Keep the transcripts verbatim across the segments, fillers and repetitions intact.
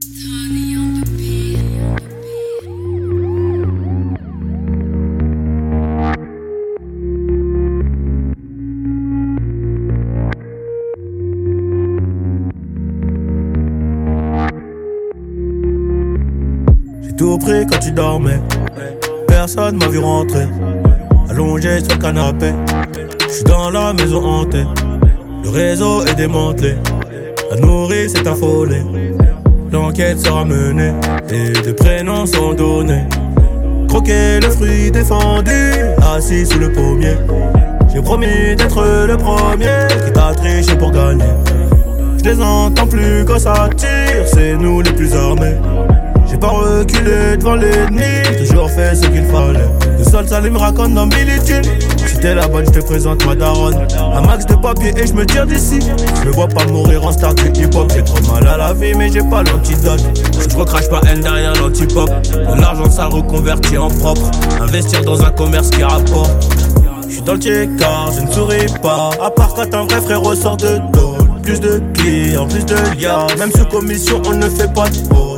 J'ai tout pris quand tu dormais. Personne m'a vu rentrer. Allongé sur le canapé. J'suis dans la maison hantée. Le réseau est démantelé. La nourrice est affolée. L'enquête sera menée et des prénoms sont donnés. Croquer le fruit défendu, assis sous le pommier. J'ai promis d'être le premier qui t'a triché pour gagner. Je les entends plus quand ça tire, c'est nous les plus armés. J'ai pas reculé devant l'ennemi, toujours fait ce qu'il fallait. Le sol Salim raconte dans Militine. Si t'es la bonne, je te présente ma daronne. Un max de papier et je me tire d'ici. Je me vois pas mourir en star du hip-hop. J'ai trop mal à la vie mais j'ai pas l'antidote. Je recrache pas haine derrière l'antipop. De l'argent sale reconverti en propre. Investir dans un commerce qui rapporte. J'suis dans le check-car, je ne souris pas. À part quand un vrai frère ressort de dos. Plus de clients, plus de liens. Même sous commission on ne fait pas de pause.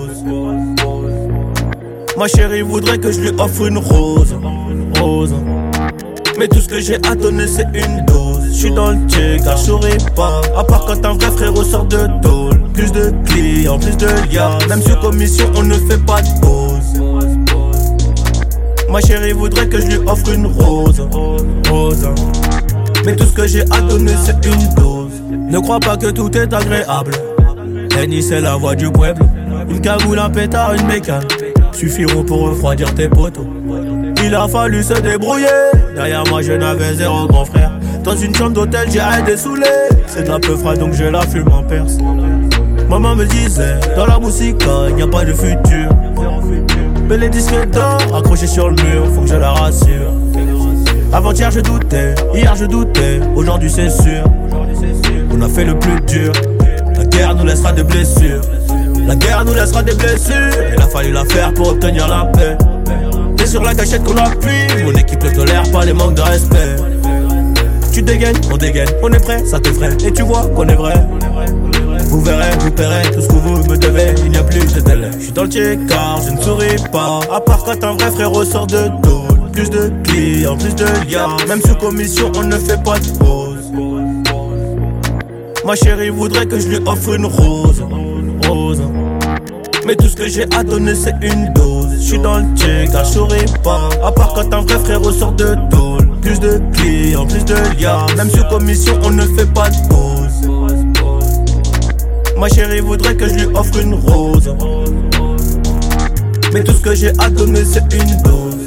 Ma chérie voudrait que je lui offre une rose, rose. Mais tout ce que j'ai à donner c'est une dose. J'suis dans le check, car je souris pas. À part quand un vrai frère ressort de tôle. Plus de clients, plus de liens. Même sur commission on ne fait pas de pause. Ma chérie voudrait que je lui offre une rose, rose. Mais tout ce que j'ai à donner c'est une dose. Ne crois pas que tout est agréable. Henny c'est la voix du pueblo. Une cagoule, un pétard, une bécane suffiront pour refroidir tes potos. Il a fallu se débrouiller. Derrière moi je n'avais zéro grand frère. Dans une chambre d'hôtel j'ai arrêté saoulé. C'est de la peu frais donc je la fume en perse. Maman me disait, dans la musique y a pas de futur. Mais les disques d'or accrochés sur le mur, faut que je la rassure. Avant-hier je doutais, hier je doutais, aujourd'hui c'est sûr. On a fait le plus dur. La guerre nous laissera des blessures. La guerre nous laissera des blessures. Il a fallu la faire pour obtenir la paix. T'es sur la gâchette qu'on appuie. Mon équipe ne tolère pas les manques de respect. Tu dégaines, on dégaine, on est prêt, ça t'effraie. Et tu vois qu'on est vrai. Vous verrez, vous paierez tout ce que vous me devez. Il n'y a plus de délai. J'suis dans le check-car, je ne souris pas. À part quand un vrai frère ressort de dos. Plus de clients, plus de liens. Même sous commission on ne fait pas de pause. Ma chérie voudrait que je lui offre une rose, rose. Mais tout ce que j'ai à donner c'est une dose. J'suis dans le check, car je souris pas. À part quand un vrai frère ressort de tôle. Plus de clients, plus de liens. Même sur commission on ne fait pas de pause. Ma chérie voudrait que je lui offre une rose. Mais tout ce que j'ai à donner c'est une dose.